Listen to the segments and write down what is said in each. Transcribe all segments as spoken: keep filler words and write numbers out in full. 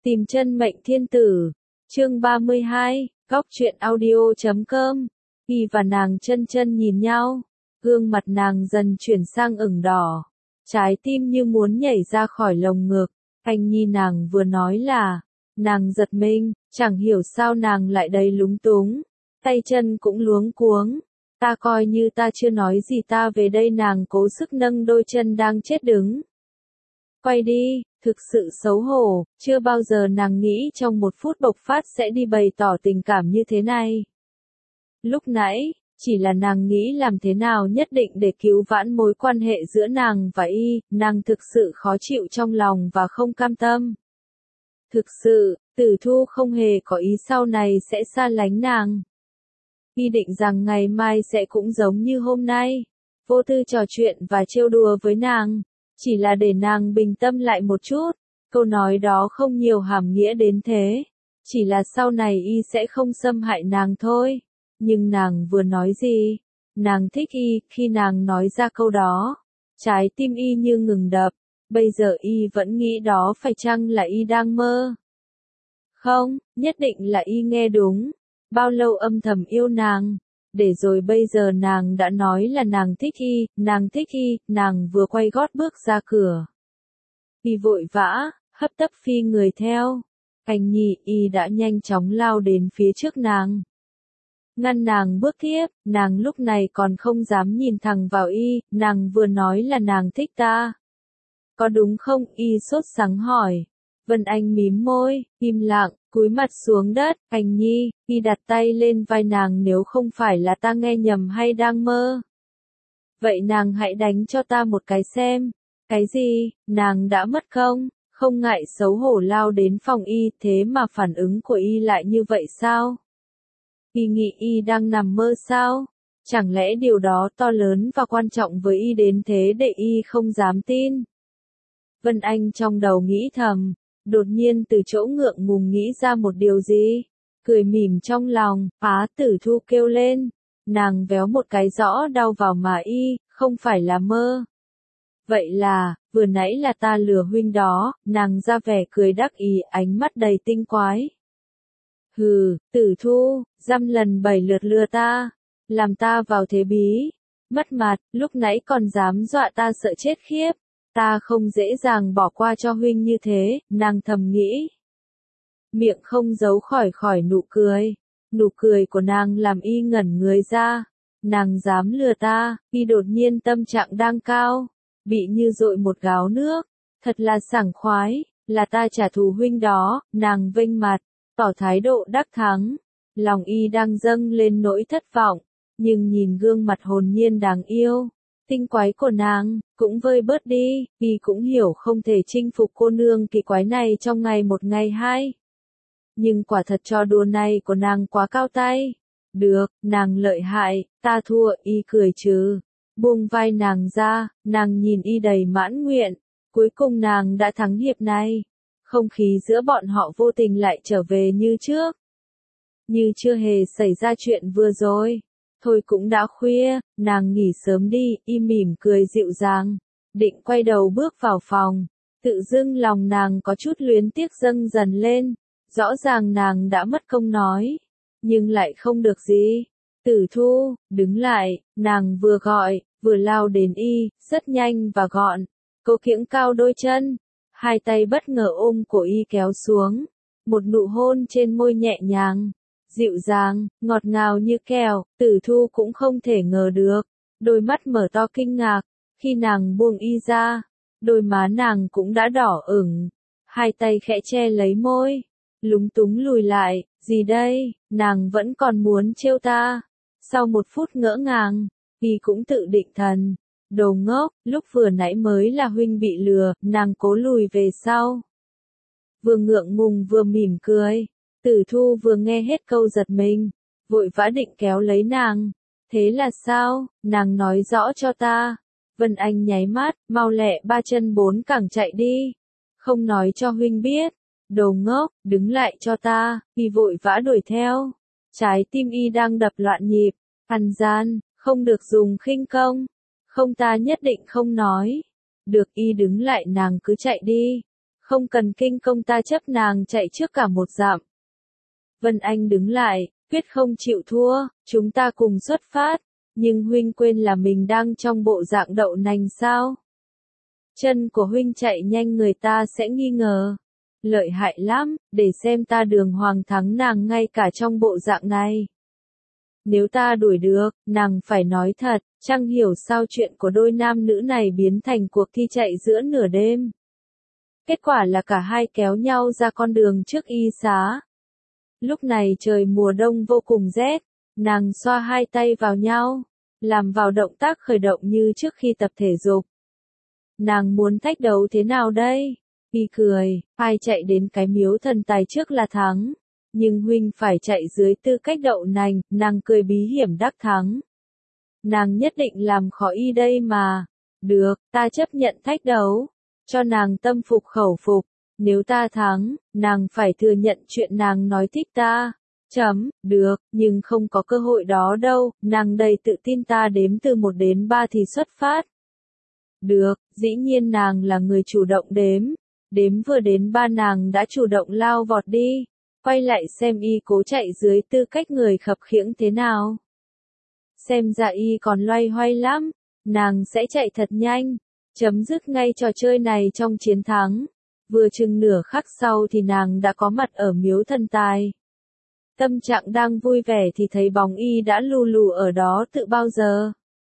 Tìm chân mệnh thiên tử, chương ba mươi hai, góc truyện audio chấm com. Y và nàng chân chân nhìn nhau, gương mặt nàng dần chuyển sang ửng đỏ, trái tim như muốn nhảy ra khỏi lồng ngực. Anh Nhi nàng vừa nói là, nàng giật mình, chẳng hiểu sao nàng lại đầy lúng túng, tay chân cũng luống cuống. Ta coi như ta chưa nói gì, ta về đây. Nàng cố sức nâng đôi chân đang chết đứng. Quay đi, thực sự xấu hổ, chưa bao giờ nàng nghĩ trong một phút bộc phát sẽ đi bày tỏ tình cảm như thế này. Lúc nãy, chỉ là nàng nghĩ làm thế nào nhất định để cứu vãn mối quan hệ giữa nàng và Y, nàng thực sự khó chịu trong lòng và không cam tâm. Thực sự, Tử Thu không hề có ý sau này sẽ xa lánh nàng. Y định rằng ngày mai sẽ cũng giống như hôm nay, vô tư trò chuyện và trêu đùa với nàng, chỉ là để nàng bình tâm lại một chút. Câu nói đó không nhiều hàm nghĩa đến thế, chỉ là sau này Y sẽ không xâm hại nàng thôi. Nhưng nàng vừa nói gì? Nàng thích Y. Khi nàng nói ra câu đó, trái tim Y như ngừng đập. Bây giờ Y vẫn nghĩ đó phải chăng là Y đang mơ? Không, nhất định là Y nghe đúng. Bao lâu âm thầm yêu nàng, để rồi bây giờ nàng đã nói là nàng thích Y, nàng thích Y. Nàng vừa quay gót bước ra cửa, Y vội vã, hấp tấp phi người theo. Anh Nhi, Y đã nhanh chóng lao đến phía trước nàng, ngăn nàng bước tiếp. Nàng lúc này còn không dám nhìn thẳng vào Y. Nàng vừa nói là nàng thích ta, có đúng không? Y sốt sắng hỏi. Vân Anh mím môi, im lặng, cúi mặt xuống đất. Anh Nhi, Y đặt tay lên vai nàng. Nếu không phải là ta nghe nhầm hay đang mơ, vậy nàng hãy đánh cho ta một cái xem. Cái gì? Nàng đã mất không? Không ngại xấu hổ lao đến phòng Y. Thế mà phản ứng của Y lại như vậy sao? Y nghĩ Y đang nằm mơ sao? Chẳng lẽ điều đó to lớn và quan trọng với Y đến thế để Y không dám tin? Vân Anh trong đầu nghĩ thầm, đột nhiên từ chỗ ngượng ngùng nghĩ ra một điều gì, cười mỉm trong lòng. Á, Tử Thu kêu lên. Nàng véo một cái rõ đau vào má Y, không phải là mơ. Vậy là, vừa nãy là ta lừa huynh đó. Nàng ra vẻ cười đắc ý, ánh mắt đầy tinh quái. Hừ, Tử Thu, dăm lần bảy lượt lừa ta, làm ta vào thế bí, mất mặt, lúc nãy còn dám dọa ta sợ chết khiếp. Ta không dễ dàng bỏ qua cho huynh như thế, nàng thầm nghĩ. Miệng không giấu khỏi khỏi nụ cười. Nụ cười của nàng làm Y ngẩn người ra. Nàng dám lừa ta? Y đột nhiên tâm trạng đang cao, bị như dội một gáo nước. Thật là sảng khoái, là ta trả thù huynh đó. Nàng vênh mặt, tỏ thái độ đắc thắng. Lòng Y đang dâng lên nỗi thất vọng, nhưng nhìn gương mặt hồn nhiên đáng yêu, tinh quái của nàng, cũng vơi bớt đi. Y cũng hiểu không thể chinh phục cô nương kỳ quái này trong ngày một ngày hai. Nhưng quả thật trò đùa này của nàng quá cao tay. Được, nàng lợi hại, ta thua. Y cười trừ, buông vai nàng ra. Nàng nhìn Y đầy mãn nguyện. Cuối cùng nàng đã thắng hiệp này. Không khí giữa bọn họ vô tình lại trở về như trước, như chưa hề xảy ra chuyện vừa rồi. Thôi cũng đã khuya, nàng nghỉ sớm đi. Y mỉm cười dịu dàng, định quay đầu bước vào phòng. Tự dưng lòng nàng có chút luyến tiếc dâng dần lên. Rõ ràng nàng đã mất công nói, nhưng lại không được gì. Tử Thu, đứng lại. Nàng vừa gọi, vừa lao đến Y, rất nhanh và gọn. Cô kiễng cao đôi chân, hai tay bất ngờ ôm cổ Y kéo xuống. Một nụ hôn trên môi nhẹ nhàng, dịu dàng, ngọt ngào như kẹo. Tử Thu cũng không thể ngờ được, đôi mắt mở to kinh ngạc. Khi nàng buông Y ra, đôi má nàng cũng đã đỏ ửng. Hai tay khẽ che lấy môi, lúng túng lùi lại. Gì đây? Nàng vẫn còn muốn trêu ta? Sau một phút ngỡ ngàng, Y cũng tự định thần. Đồ ngốc, lúc vừa nãy mới là huynh bị lừa. Nàng cố lùi về sau, vừa ngượng ngùng vừa mỉm cười. Tử Thu vừa nghe hết câu giật mình, vội vã định kéo lấy nàng. Thế là sao? Nàng nói rõ cho ta. Vân Anh nháy mắt, mau lẹ ba chân bốn cẳng chạy đi. Không nói cho huynh biết. Đồ ngốc, đứng lại cho ta. Y vội vã đuổi theo. Trái tim Y đang đập loạn nhịp. Ăn gian, không được dùng khinh công. Không, ta nhất định không nói. Được. Y đứng lại. Nàng cứ chạy đi, Không cần kinh công ta chấp nàng chạy trước cả một dặm. Vân Anh đứng lại, quyết không chịu thua, chúng ta cùng xuất phát, nhưng huynh quên là mình đang trong bộ dạng đậu nành sao? Chân của huynh chạy nhanh người ta sẽ nghi ngờ. Lợi hại lắm, để xem ta Đường Hoàng thắng nàng ngay cả trong bộ dạng này. Nếu ta đuổi được, nàng phải nói thật, chẳng hiểu sao chuyện của đôi nam nữ này biến thành cuộc thi chạy giữa nửa đêm. Kết quả là cả hai kéo nhau ra con đường trước y xá. Lúc này trời mùa đông vô cùng rét, nàng xoa hai tay vào nhau, làm vào động tác khởi động như trước khi tập thể dục. Nàng muốn thách đấu thế nào đây? Y cười, ai chạy đến cái miếu thần tài trước là thắng. Nhưng huynh phải chạy dưới tư cách đậu nành, nàng cười bí hiểm đắc thắng. Nàng nhất định làm khó y đây mà. Được, ta chấp nhận thách đấu. Cho nàng tâm phục khẩu phục. Nếu ta thắng, nàng phải thừa nhận chuyện nàng nói thích ta. Chấm, được, nhưng không có cơ hội đó đâu, nàng đầy tự tin ta đếm từ một đến ba thì xuất phát. Được, dĩ nhiên nàng là người chủ động đếm. Đếm vừa đến ba nàng đã chủ động lao vọt đi. Quay lại xem y cố chạy dưới tư cách người khập khiễng thế nào. Xem ra y còn loay hoay lắm, nàng sẽ chạy thật nhanh, chấm dứt ngay trò chơi này trong chiến thắng. Vừa chừng nửa khắc sau thì nàng đã có mặt ở miếu thần tài. Tâm trạng đang vui vẻ thì thấy bóng y đã lù lù ở đó tự bao giờ.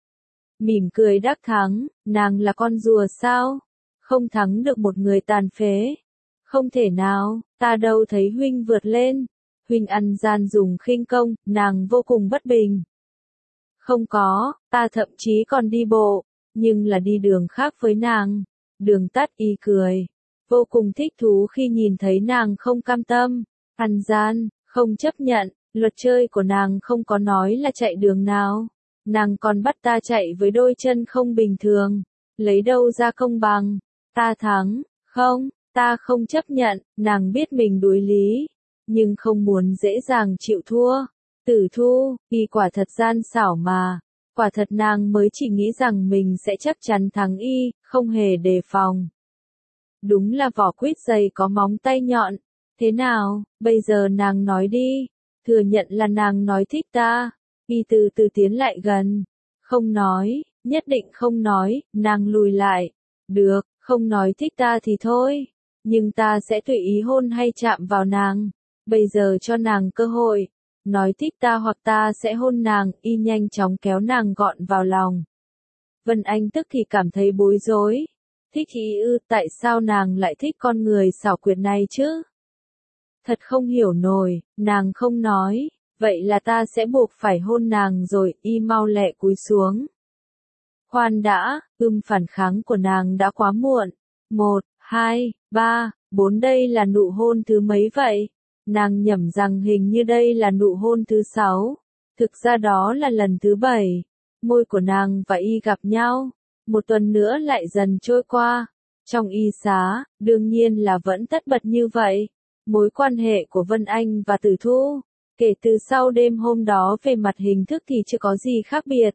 Mỉm cười đắc thắng, nàng là con rùa sao? Không thắng được một người tàn phế. Không thể nào, ta đâu thấy huynh vượt lên. Huynh ăn gian dùng khinh công, nàng vô cùng bất bình. Không có, ta thậm chí còn đi bộ, nhưng là đi đường khác với nàng. Đường tắt y cười. Vô cùng thích thú khi nhìn thấy nàng không cam tâm, ăn gian, không chấp nhận. Luật chơi của nàng không có nói là chạy đường nào. Nàng còn bắt ta chạy với đôi chân không bình thường. Lấy đâu ra công bằng. Ta thắng, không. Ta không chấp nhận, nàng biết mình đối lý, nhưng không muốn dễ dàng chịu thua. Tử Thu, y quả thật gian xảo mà, quả thật nàng mới chỉ nghĩ rằng mình sẽ chắc chắn thắng y, không hề đề phòng. Đúng là vỏ quýt dày có móng tay nhọn. Thế nào, bây giờ nàng nói đi, thừa nhận là nàng nói thích ta. Y từ từ tiến lại gần. Không nói, nhất định không nói, nàng lùi lại. Được, không nói thích ta thì thôi. Nhưng ta sẽ tùy ý hôn hay chạm vào nàng. Bây giờ cho nàng cơ hội. Nói thích ta hoặc ta sẽ hôn nàng, y nhanh chóng kéo nàng gọn vào lòng. Vân Anh tức thì cảm thấy bối rối. Thích y ư, tại sao nàng lại thích con người xảo quyệt này chứ? Thật không hiểu nổi, nàng không nói. Vậy là ta sẽ buộc phải hôn nàng rồi, y mau lẹ cúi xuống. Khoan đã, ưm phản kháng của nàng đã quá muộn. Một, hai, ba, bốn đây là nụ hôn thứ mấy vậy? Nàng nhẩm rằng hình như đây là nụ hôn thứ sáu. Thực ra đó là lần thứ bảy. Môi của nàng và y gặp nhau. Một tuần nữa lại dần trôi qua. Trong y xá, đương nhiên là vẫn tất bật như vậy. Mối quan hệ của Vân Anh và Tử Thu, kể từ sau đêm hôm đó về mặt hình thức thì chưa có gì khác biệt.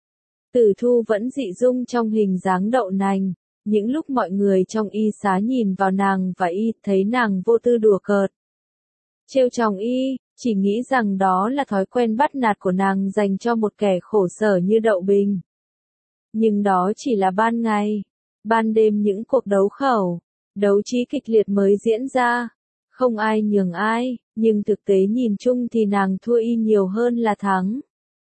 Tử Thu vẫn dị dung trong hình dáng đậu nành. Những lúc mọi người trong y xá nhìn vào nàng và y thấy nàng vô tư đùa cợt. Trêu chọc y, chỉ nghĩ rằng đó là thói quen bắt nạt của nàng dành cho một kẻ khổ sở như Đậu Bình. Nhưng đó chỉ là ban ngày. Ban đêm những cuộc đấu khẩu, đấu trí kịch liệt mới diễn ra. Không ai nhường ai, nhưng thực tế nhìn chung thì nàng thua y nhiều hơn là thắng.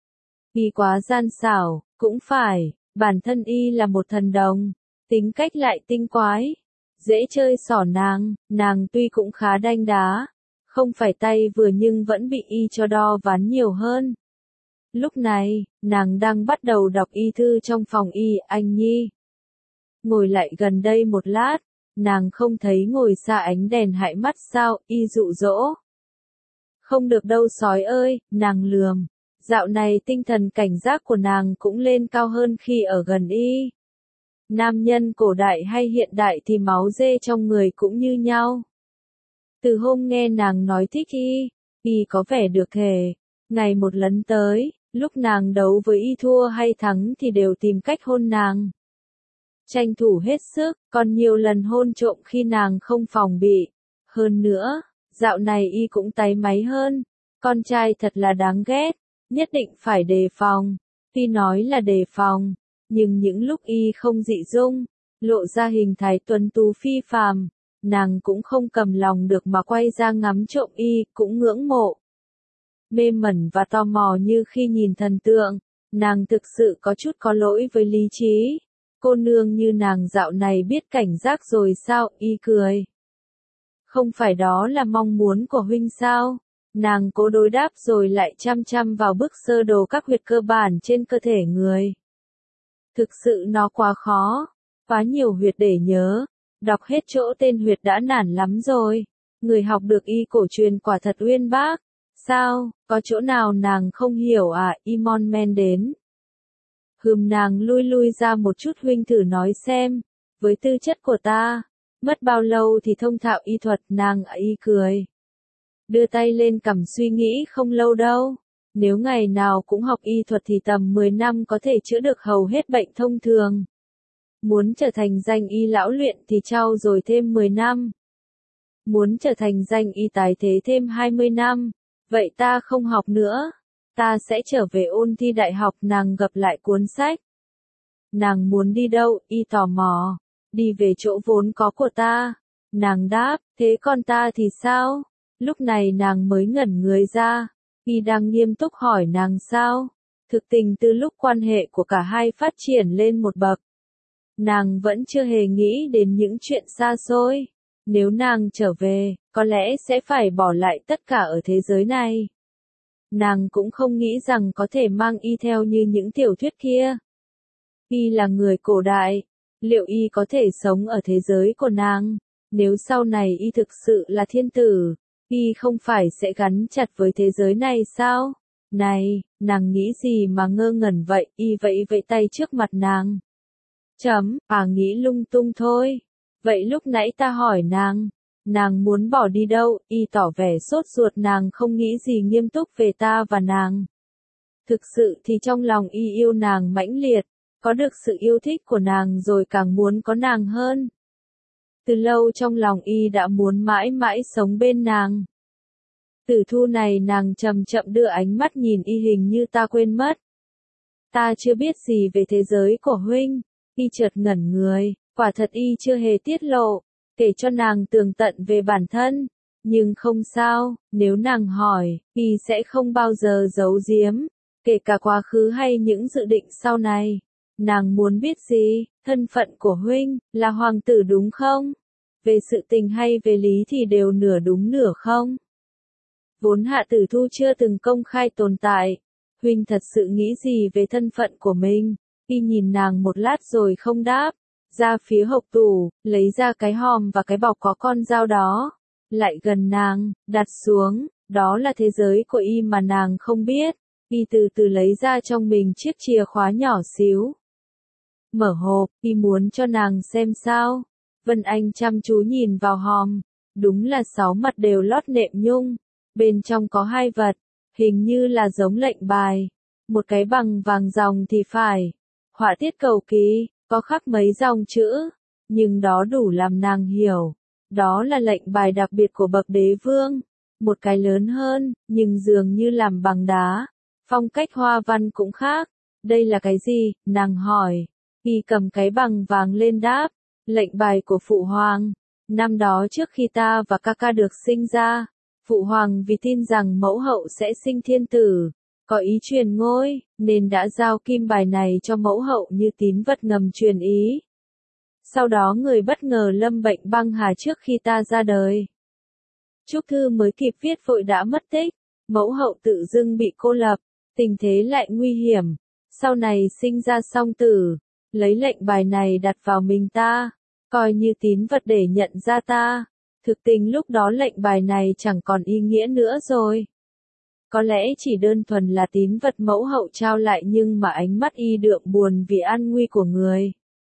Y quá gian xảo, cũng phải, bản thân y là một thần đồng. Tính cách lại tinh quái, dễ chơi xỏ nàng, nàng tuy cũng khá đanh đá, không phải tay vừa nhưng vẫn bị y cho đo ván nhiều hơn. Lúc này, nàng đang bắt đầu đọc y thư trong phòng y, anh Nhi. Ngồi lại gần đây một lát, nàng không thấy ngồi xa ánh đèn hại mắt sao, y dụ dỗ. Không được đâu sói ơi, nàng lườm. Dạo này tinh thần cảnh giác của nàng cũng lên cao hơn khi ở gần y. Nam nhân cổ đại hay hiện đại thì máu dê trong người cũng như nhau. Từ hôm nghe nàng nói thích y, y có vẻ được thể. Ngày một lần tới, lúc nàng đấu với y thua hay thắng thì đều tìm cách hôn nàng. tranh thủ hết sức, còn nhiều lần hôn trộm khi nàng không phòng bị. Hơn nữa, dạo này y cũng táy máy hơn, con trai thật là đáng ghét, nhất định phải đề phòng. Tuy nói là đề phòng, nhưng những lúc y không dị dung, lộ ra hình thái tuấn tú phi phàm, nàng cũng không cầm lòng được mà quay ra ngắm trộm y, cũng ngưỡng mộ. Mê mẩn và tò mò như khi nhìn thần tượng, nàng thực sự có chút có lỗi với lý trí. Cô nương như nàng dạo này biết cảnh giác rồi sao, y cười. Không phải đó là mong muốn của huynh sao? Nàng cố đối đáp rồi lại chăm chăm vào bức sơ đồ các huyệt cơ bản trên cơ thể người. Thực sự nó quá khó, quá nhiều huyệt để nhớ, đọc hết chỗ tên huyệt đã nản lắm rồi. Người học được y cổ truyền quả thật uyên bác. Sao, có chỗ nào nàng không hiểu à, Imon men đến. Hừm, nàng lui lui ra một chút, huynh thử nói xem, với tư chất của ta, mất bao lâu thì thông thạo y thuật, nàng y cười. Đưa tay lên cằm suy nghĩ, không lâu đâu, nếu ngày nào cũng học y thuật thì tầm mười năm có thể chữa được hầu hết bệnh thông thường. Muốn trở thành danh y lão luyện thì trau dồi thêm mười năm. Muốn trở thành danh y tài thế thêm hai mươi năm. Vậy ta không học nữa, ta sẽ trở về ôn thi đại học. Nàng gập lại cuốn sách. Nàng muốn đi đâu, y tò mò. Đi về chỗ vốn có của ta. Nàng đáp, thế còn ta thì sao? Lúc này nàng mới ngẩn người ra. Y đang nghiêm túc hỏi nàng sao? Thực tình từ lúc quan hệ của cả hai phát triển lên một bậc, nàng vẫn chưa hề nghĩ đến những chuyện xa xôi. Nếu nàng trở về, có lẽ sẽ phải bỏ lại tất cả ở thế giới này. Nàng cũng không nghĩ rằng có thể mang y theo như những tiểu thuyết kia. Y là người cổ đại, liệu y có thể sống ở thế giới của nàng? Nếu sau này y thực sự là thiên tử, y không phải sẽ gắn chặt với thế giới này sao? Này, nàng nghĩ gì mà ngơ ngẩn vậy? Y vẫy vẫy tay trước mặt nàng. Chấm, à nghĩ lung tung thôi. Vậy lúc nãy ta hỏi nàng, nàng muốn bỏ đi đâu? Y tỏ vẻ sốt ruột, nàng không nghĩ gì nghiêm túc về ta và nàng. Thực sự thì trong lòng y yêu nàng mãnh liệt, có được sự yêu thích của nàng rồi càng muốn có nàng hơn. Từ lâu trong lòng y đã muốn mãi mãi sống bên nàng. Tử thu này, nàng chậm chậm đưa ánh mắt nhìn y, hình như ta quên mất. Ta chưa biết gì về thế giới của huynh. Y chợt ngẩn người, quả thật y chưa hề tiết lộ, kể cho nàng tường tận về bản thân. Nhưng không sao, nếu nàng hỏi, y sẽ không bao giờ giấu giếm, kể cả quá khứ hay những dự định sau này. Nàng muốn biết gì? Thân phận của huynh, là hoàng tử đúng không? Về sự tình hay về lý thì đều nửa đúng nửa không? Vốn Hạ Tử Thu chưa từng công khai tồn tại. Huynh thật sự nghĩ gì về thân phận của mình? Y nhìn nàng một lát rồi không đáp. Ra phía hộc tủ, lấy ra cái hòm và cái bọc có con dao đó. Lại gần nàng, đặt xuống. Đó là thế giới của y mà nàng không biết. Y từ từ lấy ra trong mình chiếc chìa khóa nhỏ xíu. Mở hộp, y muốn cho nàng xem sao. Vân Anh chăm chú nhìn vào hòm. Đúng là sáu mặt đều lót nệm nhung. Bên trong có hai vật, hình như là giống lệnh bài. Một cái bằng vàng ròng thì phải. Họa tiết cầu kỳ, có khắc mấy dòng chữ. Nhưng đó đủ làm nàng hiểu. Đó là lệnh bài đặc biệt của bậc đế vương. Một cái lớn hơn, nhưng dường như làm bằng đá. Phong cách hoa văn cũng khác. Đây là cái gì? Nàng hỏi. Y cầm cái bằng vàng lên đáp. Lệnh bài của Phụ Hoàng. Năm đó trước khi ta và ca ca được sinh ra, Phụ Hoàng vì tin rằng mẫu hậu sẽ sinh thiên tử, có ý truyền ngôi, nên đã giao kim bài này cho mẫu hậu như tín vật ngầm truyền ý. Sau đó người bất ngờ lâm bệnh băng hà trước khi ta ra đời. Chúc thư mới kịp viết vội đã mất tích, mẫu hậu tự dưng bị cô lập, tình thế lại nguy hiểm. Sau này sinh ra song tử, lấy lệnh bài này đặt vào mình ta, coi như tín vật để nhận ra ta. Thực tình lúc đó lệnh bài này chẳng còn ý nghĩa nữa rồi. Có lẽ chỉ đơn thuần là tín vật mẫu hậu trao lại, nhưng mà ánh mắt y đượm buồn vì an nguy của người.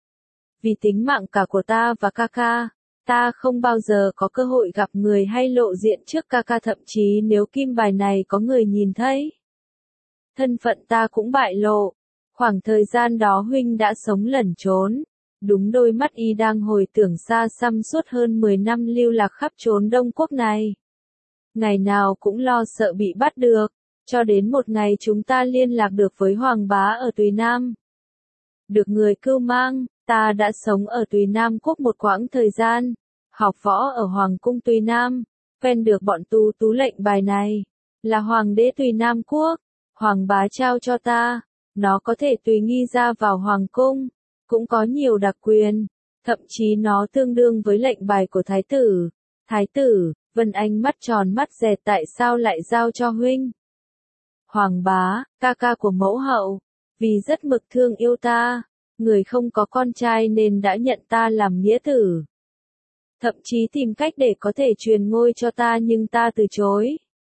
Vì tính mạng cả của ta và ca ca, ta không bao giờ có cơ hội gặp người hay lộ diện trước ca ca, thậm chí nếu kim bài này có người nhìn thấy, thân phận ta cũng bại lộ. Khoảng thời gian đó huynh đã sống lẩn trốn, Đúng đôi mắt y đang hồi tưởng xa xăm suốt hơn mười năm lưu lạc khắp chốn Đông Quốc này. Ngày nào cũng lo sợ bị bắt được, cho đến một ngày chúng ta liên lạc được với Hoàng bá ở Tùy Nam. Được người cưu mang, ta đã sống ở Tùy Nam Quốc một quãng thời gian, học võ ở Hoàng cung Tùy Nam, quen được bọn tu tú lệnh bài này, là Hoàng đế Tùy Nam Quốc, Hoàng bá trao cho ta, nó có thể tùy nghi ra vào Hoàng cung, cũng có nhiều đặc quyền, thậm chí nó tương đương với lệnh bài của Thái tử. Thái tử, Vân Anh mắt tròn mắt dẹt tại sao lại giao cho huynh? Hoàng bá, ca ca của mẫu hậu, vì rất mực thương yêu ta, người không có con trai nên đã nhận ta làm nghĩa tử. Thậm chí tìm cách để có thể truyền ngôi cho ta nhưng ta từ chối.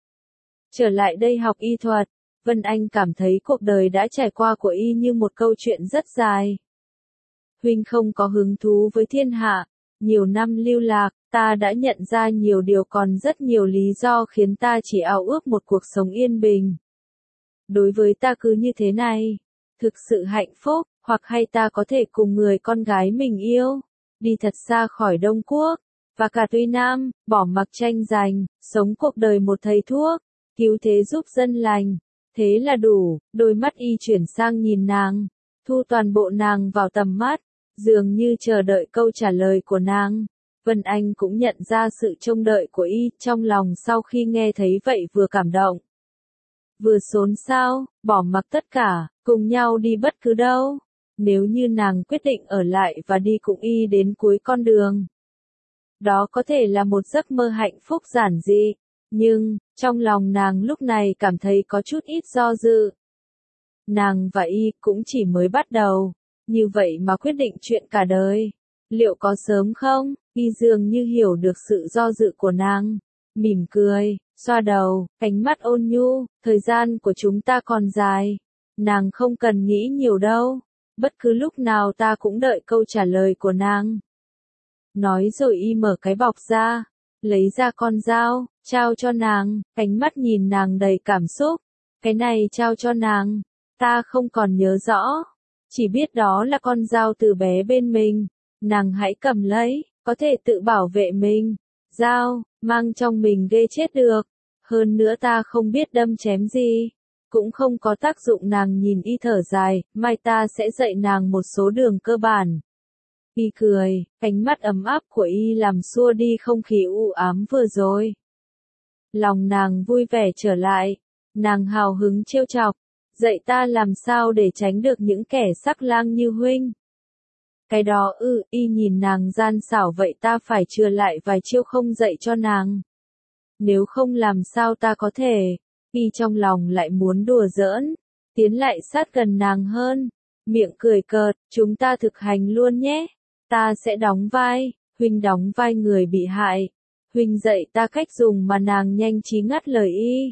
Trở lại đây học y thuật, Vân Anh cảm thấy cuộc đời đã trải qua của y như một câu chuyện rất dài. Huynh không có hứng thú với thiên hạ, nhiều năm lưu lạc, ta đã nhận ra nhiều điều còn rất nhiều lý do khiến ta chỉ ao ước một cuộc sống yên bình. Đối với ta cứ như thế này, thực sự hạnh phúc, hoặc hay ta có thể cùng người con gái mình yêu, đi thật xa khỏi Đông Quốc, và cả Tùy Nam, bỏ mặc tranh giành, sống cuộc đời một thầy thuốc, cứu thế giúp dân lành, thế là đủ. Đôi mắt y chuyển sang nhìn nàng, thu toàn bộ nàng vào tầm mắt, dường như chờ đợi câu trả lời của nàng. Vân Anh cũng nhận ra sự trông đợi của y, trong lòng sau khi nghe thấy vậy vừa cảm động, vừa xốn xao, bỏ mặc tất cả, cùng nhau đi bất cứ đâu. Nếu như nàng quyết định ở lại và đi cùng y đến cuối con đường, đó có thể là một giấc mơ hạnh phúc giản dị, nhưng, trong lòng nàng lúc này cảm thấy có chút ít do dự. Nàng và y cũng chỉ mới bắt đầu, như vậy mà quyết định chuyện cả đời, liệu có sớm không? Y dường như hiểu được sự do dự của nàng, mỉm cười, xoa đầu, ánh mắt ôn nhu, thời gian của chúng ta còn dài, nàng không cần nghĩ nhiều đâu, bất cứ lúc nào ta cũng đợi câu trả lời của nàng. Nói rồi y mở cái bọc ra, lấy ra con dao, trao cho nàng, ánh mắt nhìn nàng đầy cảm xúc, cái này trao cho nàng, ta không còn nhớ rõ, chỉ biết đó là con dao từ bé bên mình, nàng hãy cầm lấy, có thể tự bảo vệ mình. Dao, mang trong mình ghê chết được, hơn nữa ta không biết đâm chém gì, cũng không có tác dụng. Nàng nhìn y thở dài, mai ta sẽ dạy nàng một số đường cơ bản. Y cười, ánh mắt ấm áp của y làm xua đi không khí u ám vừa rồi. Lòng nàng vui vẻ trở lại, nàng hào hứng trêu chọc, dạy ta làm sao để tránh được những kẻ sắc lang như huynh. Cái đó ư, ừ, y nhìn nàng gian xảo vậy ta phải chừa lại vài chiêu không dạy cho nàng. Nếu không làm sao ta có thể, y trong lòng lại muốn đùa giỡn, tiến lại sát gần nàng hơn, miệng cười cợt, chúng ta thực hành luôn nhé, ta sẽ đóng vai, huynh đóng vai người bị hại, huynh dạy ta cách dùng mà. Nàng nhanh trí ngắt lời y.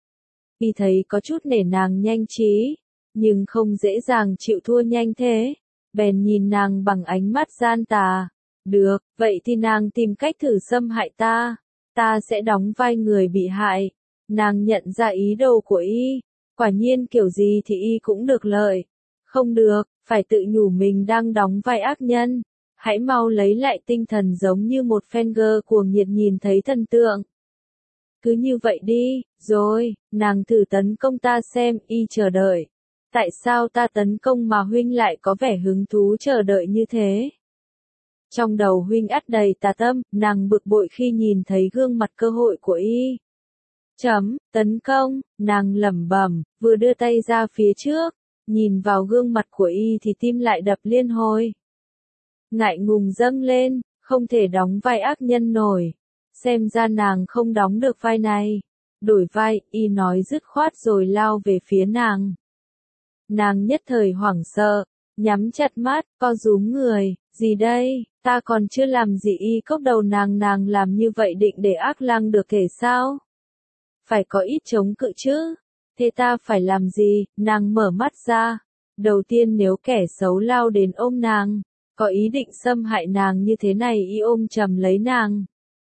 Y thấy có chút nể nàng nhanh trí, nhưng không dễ dàng chịu thua nhanh thế. Bèn nhìn nàng bằng ánh mắt gian tà. Được, vậy thì nàng tìm cách thử xâm hại ta. Ta sẽ đóng vai người bị hại. Nàng nhận ra ý đồ của y. Quả nhiên kiểu gì thì y cũng được lợi. Không được, phải tự nhủ mình đang đóng vai ác nhân. Hãy mau lấy lại tinh thần giống như một fan girl cuồng nhiệt nhìn thấy thần tượng. Cứ như vậy đi, rồi, nàng thử tấn công ta xem. Y chờ đợi. Tại sao ta tấn công mà huynh lại có vẻ hứng thú chờ đợi như thế? Trong đầu huynh ắt đầy tà tâm, nàng bực bội khi nhìn thấy gương mặt cơ hội của y. Chấm, tấn công, nàng lẩm bẩm, vừa đưa tay ra phía trước, nhìn vào gương mặt của y thì tim lại đập liên hồi. Ngại ngùng dâng lên, không thể đóng vai ác nhân nổi. Xem ra nàng không đóng được vai này. Đổi vai, y nói dứt khoát rồi lao về phía nàng. Nàng nhất thời hoảng sợ, nhắm chặt mắt, co rúm người, gì đây, ta còn chưa làm gì. Y cốc đầu nàng. Nàng làm như vậy định để ác lang được thể sao? Phải có ít chống cự chứ, thế ta phải làm gì? Nàng mở mắt ra, đầu tiên nếu kẻ xấu lao đến ôm nàng, có ý định xâm hại nàng như thế này, y ôm chầm lấy nàng.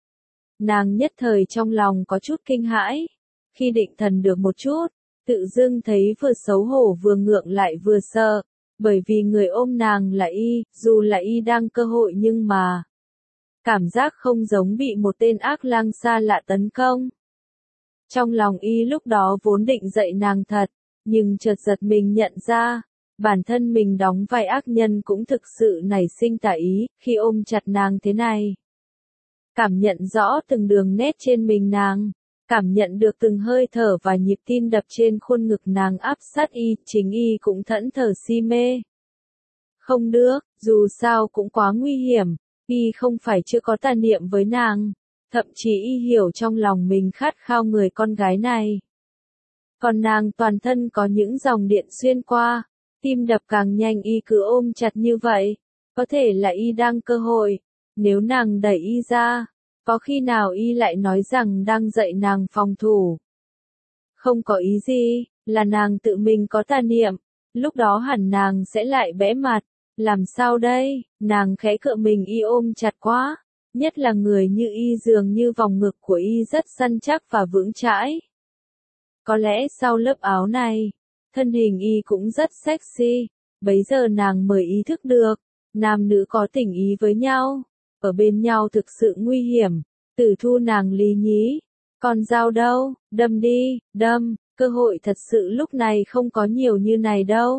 Nàng nhất thời trong lòng có chút kinh hãi, khi định thần được một chút, tự dưng thấy vừa xấu hổ vừa ngượng lại vừa sợ, Bởi vì người ôm nàng là y, dù là y đang cơ hội nhưng mà cảm giác không giống bị một tên ác lang xa lạ tấn công. Trong lòng y lúc đó vốn định dạy nàng thật, nhưng chợt giật mình nhận ra, bản thân mình đóng vai ác nhân cũng thực sự nảy sinh tà ý, khi ôm chặt nàng thế này. Cảm nhận rõ từng đường nét trên mình nàng, cảm nhận được từng hơi thở và nhịp tim đập trên khuôn ngực nàng áp sát y, chính y cũng thẫn thờ si mê. Không được, dù sao cũng quá nguy hiểm, y không phải chưa có tà niệm với nàng, thậm chí y hiểu trong lòng mình khát khao người con gái này. Còn nàng toàn thân có những dòng điện xuyên qua, tim đập càng nhanh y cứ ôm chặt như vậy, có thể là y đang cơ hội, nếu nàng đẩy y ra, có khi nào y lại nói rằng đang dạy nàng phòng thủ. Không có ý gì, là nàng tự mình có tà niệm, lúc đó hẳn nàng sẽ lại bẽ mặt, làm sao đây, nàng khẽ cựa mình y ôm chặt quá, nhất là người như y dường như vòng ngực của y rất săn chắc và vững chãi. Có lẽ sau lớp áo này, thân hình y cũng rất sexy, bấy giờ nàng mới ý thức được, nam nữ có tình ý với nhau, ở bên nhau thực sự nguy hiểm, Tử Thu nàng lý nhí, còn dao đâu, đâm đi, đâm, cơ hội thật sự lúc này không có nhiều như này đâu.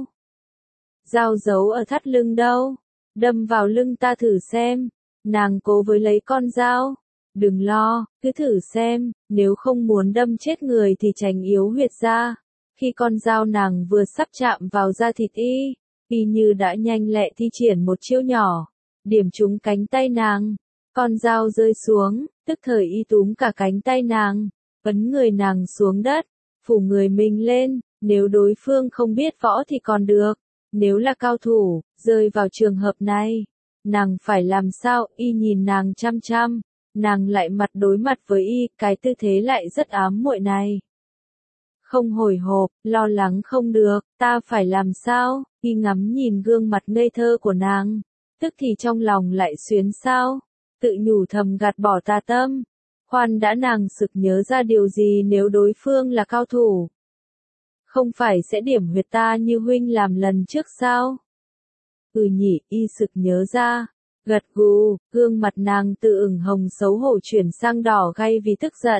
Dao giấu ở thắt lưng đâu, đâm vào lưng ta thử xem, nàng cố với lấy con dao, đừng lo, cứ thử xem, nếu không muốn đâm chết người thì tránh yếu huyệt ra. Khi con dao nàng vừa sắp chạm vào da thịt y, y như đã nhanh lẹ thi triển một chiêu nhỏ, điểm trúng cánh tay nàng, con dao rơi xuống, tức thời y túm cả cánh tay nàng, ấn người nàng xuống đất, phủ người mình lên, nếu đối phương không biết võ thì còn được, nếu là cao thủ, rơi vào trường hợp này, nàng phải làm sao, y nhìn nàng chăm chăm, nàng lại mặt đối mặt với y, cái tư thế lại rất ám muội này. Không hồi hộp, lo lắng không được, ta phải làm sao, y ngắm nhìn gương mặt ngây thơ của nàng, tức thì trong lòng lại xuyến sao, tự nhủ thầm gạt bỏ tà tâm, khoan đã nàng sực nhớ ra điều gì nếu đối phương là cao thủ. Không phải sẽ điểm huyệt ta như huynh làm lần trước sao? Ừ nhỉ, y sực nhớ ra, gật gù, gương mặt nàng tự ửng hồng xấu hổ chuyển sang đỏ gay vì tức giận.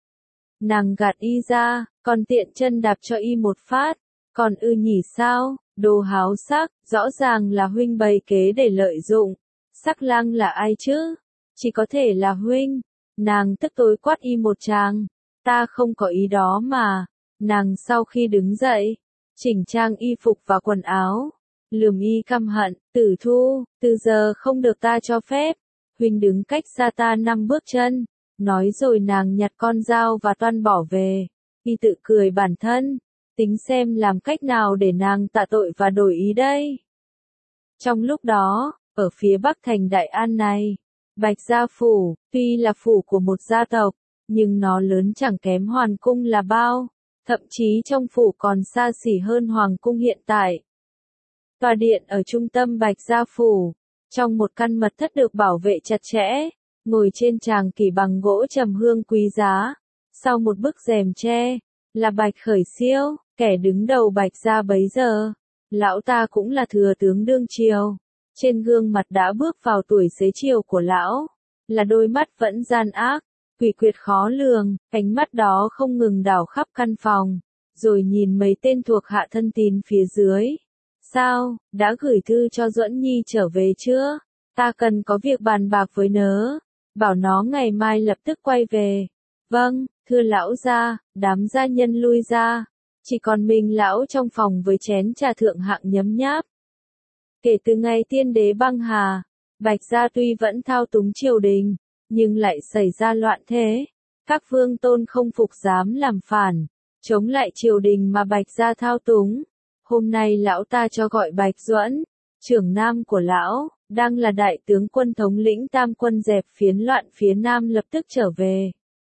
Nàng gạt y ra, còn tiện chân đạp cho y một phát, còn ư nhỉ sao, đồ háo sắc, rõ ràng là huynh bày kế để lợi dụng, sắc lang là ai chứ, chỉ có thể là huynh, nàng tức tối quát y một tràng, ta không có ý đó mà, nàng sau khi đứng dậy, chỉnh trang y phục và quần áo, lườm y căm hận, Tử Thu, từ giờ không được ta cho phép, huynh đứng cách xa ta năm bước chân. Nói rồi nàng nhặt con dao và toan bỏ về, y tự cười bản thân, tính xem làm cách nào để nàng tạ tội và đổi ý đây. Trong lúc đó, ở phía bắc thành Đại An này, Bạch Gia Phủ, tuy là phủ của một gia tộc, nhưng nó lớn chẳng kém Hoàn Cung là bao, thậm chí trong phủ còn xa xỉ hơn Hoàng Cung hiện tại. Tòa điện ở trung tâm Bạch Gia Phủ, trong một căn mật thất được bảo vệ chặt chẽ. Ngồi trên tràng kỷ bằng gỗ trầm hương quý giá, sau một bức rèm tre, là Bạch Khởi Siêu, kẻ đứng đầu Bạch gia bấy giờ. Lão ta cũng là thừa tướng đương triều. Trên gương mặt đã bước vào tuổi xế chiều của lão, là đôi mắt vẫn gian ác, quỷ quyệt khó lường, ánh mắt đó không ngừng đảo khắp căn phòng, rồi nhìn mấy tên thuộc hạ thân tín phía dưới. Sao, đã gửi thư cho Duẫn Nhi trở về chưa? Ta cần có việc bàn bạc với nớ. Bảo nó ngày mai lập tức quay về. Vâng, thưa lão gia, đám gia nhân lui ra. Chỉ còn mình lão trong phòng với chén trà thượng hạng nhấm nháp. Kể từ ngày tiên đế băng hà, Bạch gia tuy vẫn thao túng triều đình, nhưng lại xảy ra loạn thế. Các vương tôn không phục dám làm phản, chống lại triều đình mà Bạch gia thao túng. Hôm nay lão ta cho gọi Bạch Duẫn, trưởng nam của lão, đang là đại tướng quân thống lĩnh tam quân dẹp phiến loạn phía nam lập tức trở về.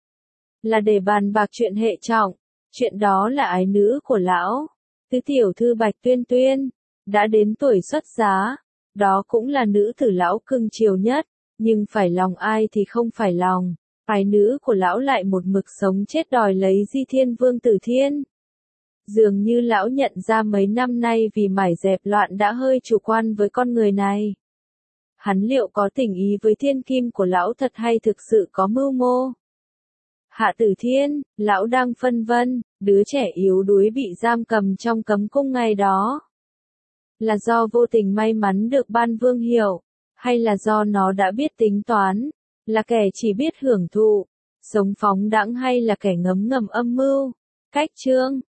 Là để bàn bạc chuyện hệ trọng, chuyện đó là ái nữ của lão, tứ tiểu thư Bạch Tuyên Tuyên, đã đến tuổi xuất giá, đó cũng là nữ tử lão cưng chiều nhất, nhưng phải lòng ai thì không phải lòng, ái nữ của lão lại một mực sống chết đòi lấy Di Thiên Vương Tử Thiên. Dường như lão nhận ra mấy năm nay vì mải dẹp loạn đã hơi chủ quan với con người này. Hắn liệu có tình ý với thiên kim của lão thật hay thực sự có mưu mô? Hạ Tử Thiên, lão đang phân vân, đứa trẻ yếu đuối bị giam cầm trong cấm cung ngày đó. Là do vô tình may mắn được ban vương hiệu, hay là do nó đã biết tính toán, là kẻ chỉ biết hưởng thụ, sống phóng đãng hay là kẻ ngấm ngầm âm mưu? Cách chương